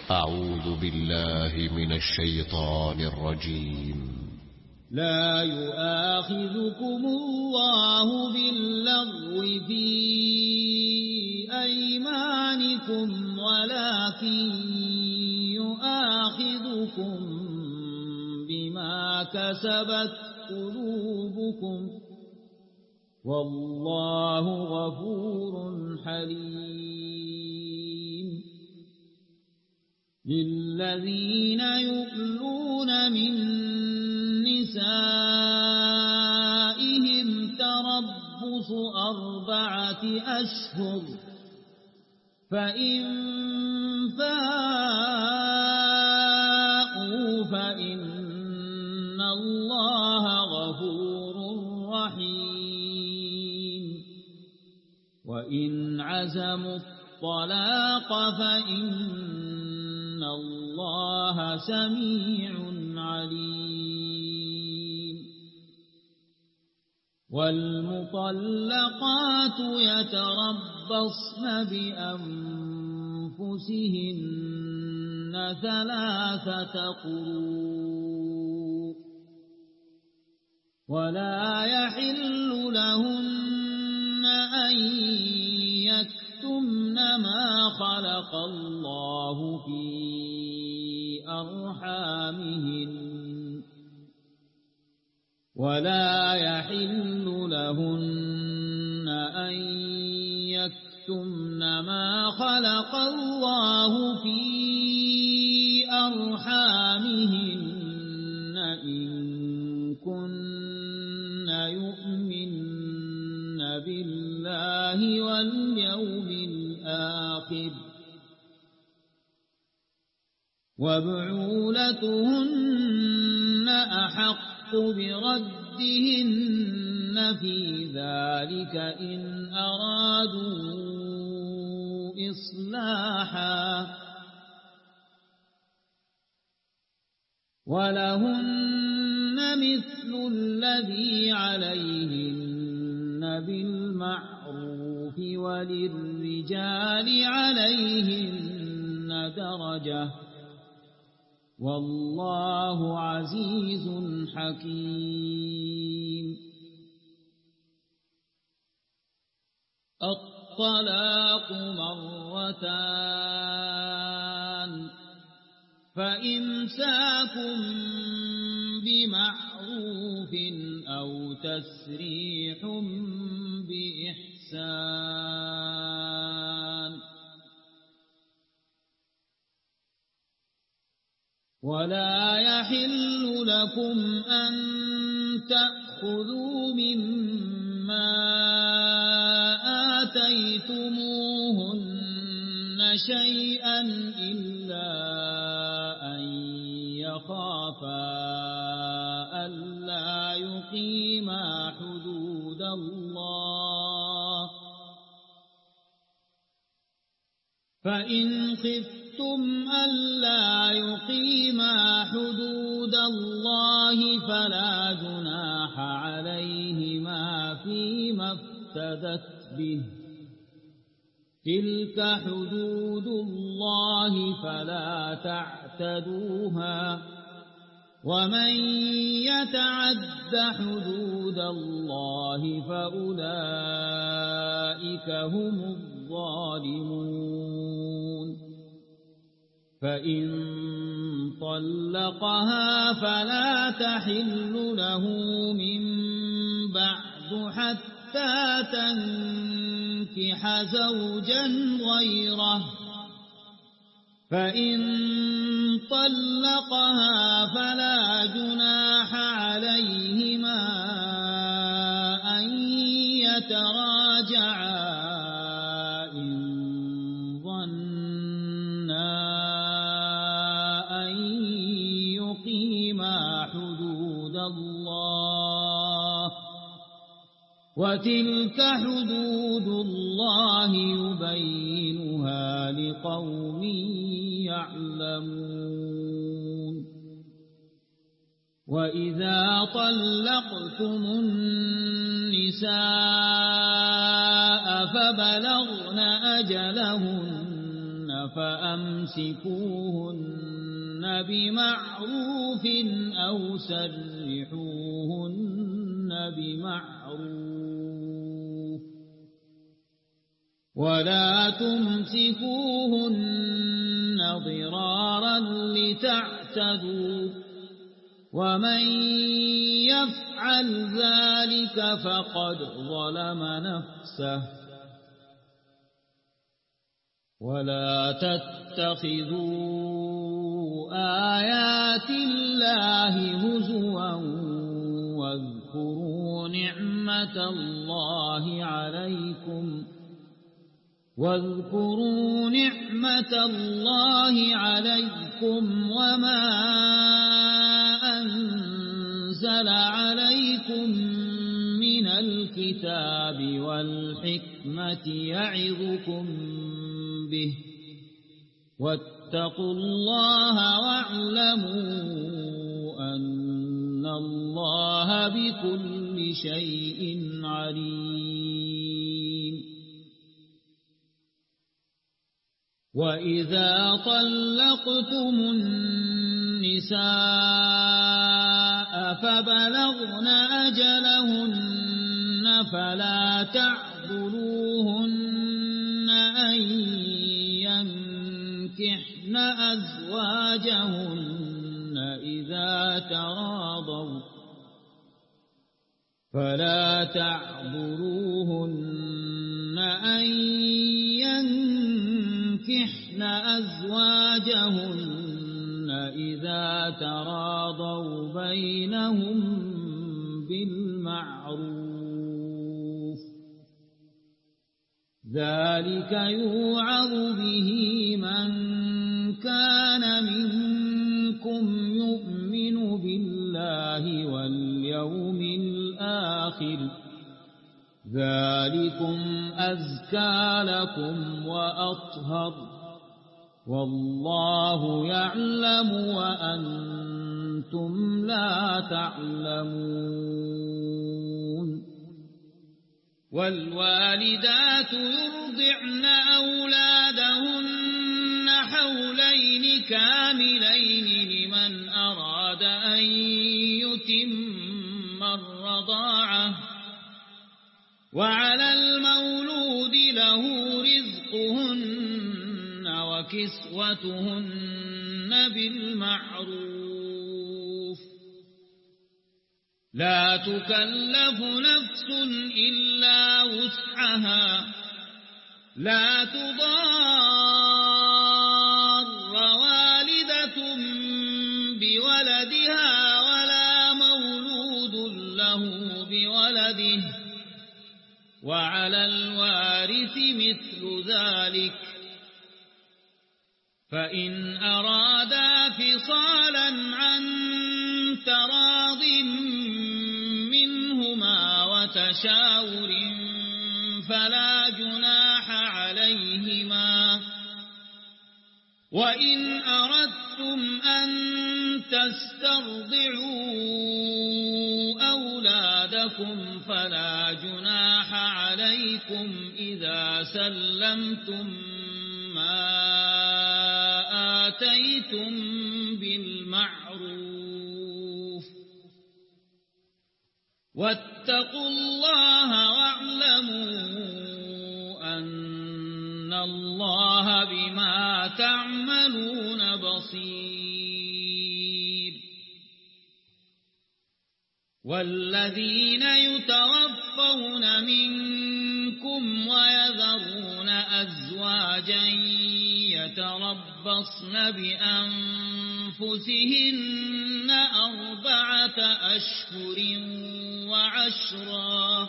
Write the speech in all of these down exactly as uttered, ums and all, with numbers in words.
أعوذ بالله من الشيطان الرجيم. لا يؤاخذكم الله باللغو في أيمانكم ولكن يؤاخذكم بما كسبت قلوبكم والله غفور حليم. للذين يؤلون من نسائهم تربص أربعة أشهر فإن فاءوا فإن الله غفور رحيم. وإن عزموا الطلاق فإن الله سميع عليم. والمطلقات يتربصن بأنفسهن ثلاثة قروء ولا يحل لهن أن يكتمن ما خلق الله في أرحامهن ولا يحل لهن أن يكتمن ما خلق الله في أرحامهن إن كن يؤمن بالله واليوم الآخر وبعولتهن أحق بردهن في ذلك إن أرادوا إصلاحا ولهن مثل الذي عليهن بالمعروف وللرجال عليهن درجة والله عزيز حكيم. الطلاق مرتان فإمساك بمعروف أو تسريح بإحسان ولا يحل لكم أن تأخذوا مما آتيتموهن شيئا إلا أن يخافا ألا يقيما حدود الله فإن خفتم ألا يقيما حدود الله فلا جناح عليهما فيما افتدت به تلك حدود الله فلا تعتدوها ومن يتعد حدود الله فأولئك هم الظالمون. فإن طلقها فلا تحل له من بعد حتى تنكح زوجا غيره فإن طلقها فلا جناح عليهما أن يتراجعا إن ظنا أن يقيما حدود الله وتلك حدود الله يبينها لقوم يعلمون. وإذا طلقتم النساء فبلغن أجلهن فأمسكوهن بمعروف أو سرحوهن بمعروف ولا تمسكوهن ضرارا لتعتدوا ومن يفعل ذلك فقد ظلم نفسه ولا تتخذوا آيات الله هزوا واذكروا نعمة الله عليكم واذكروا نعمة الله عليكم وما أنزل عليكم من الكتاب والحكمة يعظكم به واتقوا الله واعلموا أن الله بكل شيء عليم وإذا طلقتم النساء فبلغن أجلهن فلا تعذلوهن أن ينكحن أزواجهن إذا تراضوا فلا تعذلوهن أن ينكحن أزواجهن إذا تراضوا بينهم بالمعروف ذلك يوعظ به من كان منكم يؤمن بالله واليوم الآخر ذلكم أزكى لكم وأطهر والله يعلم وأنتم لا تعلمون والوالدات يرضعن أولادهن حولين كاملين لمن أراد أن يتم الرضاعة وعلى المولود له رزقهن وكسوتهن بالمعروف لا تكلف نفس إلا وسعها لا تضار والدة بولدها ولا مولود له بولده وعلى الوارث مثل ذلك فإن أرادا فصالا عن تراض منهما وتشاور فلا جناح عليهما وإن أردتم أن تسترضعوا أولادكم فلا جناح عليكم إذا سلمتم ما آتيتم بالمعروف واتقوا الله واعلموا أن الله بما تعملون بصير والذين يتوفون منكم ويذرون أزواجا يتربصن بأنفسهن أربعة أشهر وعشرا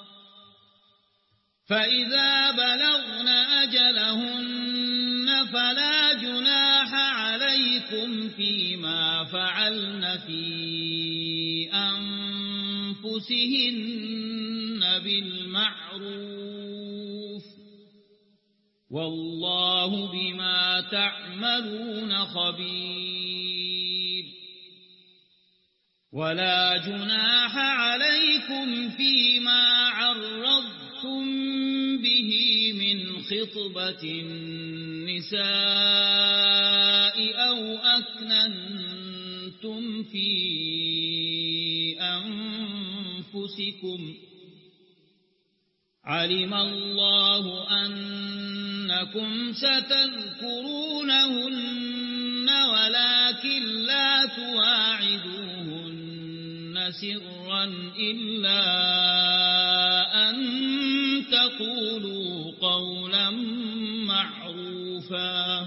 فإذا بلغن أجلهن فلا جناح عليكم فيما فعلن في أنفسهن بالمعروف والله بما تعملون خبير ولا جناح عليكم فيما عرضتم استمتعتم به من خطبة النساء أو أكننتم في أنفسكم علم الله أنكم ستذكرونهن ولكن لا تواعدوهن سرا إلا أن تقولوا قولا معروفا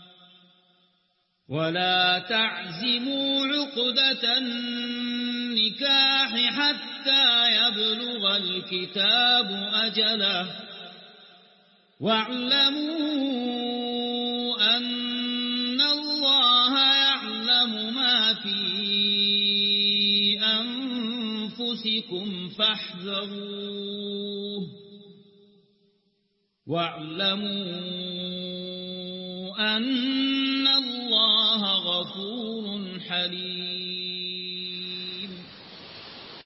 ولا تعزموا عقدة النكاح حتى يبلغ الكتاب أجله واعلموا أن الله يعلم ما في أنفسكم فاحذروه واعلموا أن الله غفور حليم